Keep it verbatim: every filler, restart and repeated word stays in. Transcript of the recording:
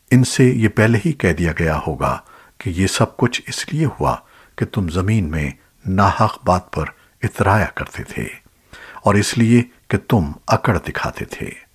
इनसे ये पहले ही कह दिया गया होगा कि ये सब कुछ इसलिए हुआ कि तुम जमीन में नाहक बात पर इतराया करते थे और इसलिए कि तुम अकड़ दिखाते थे।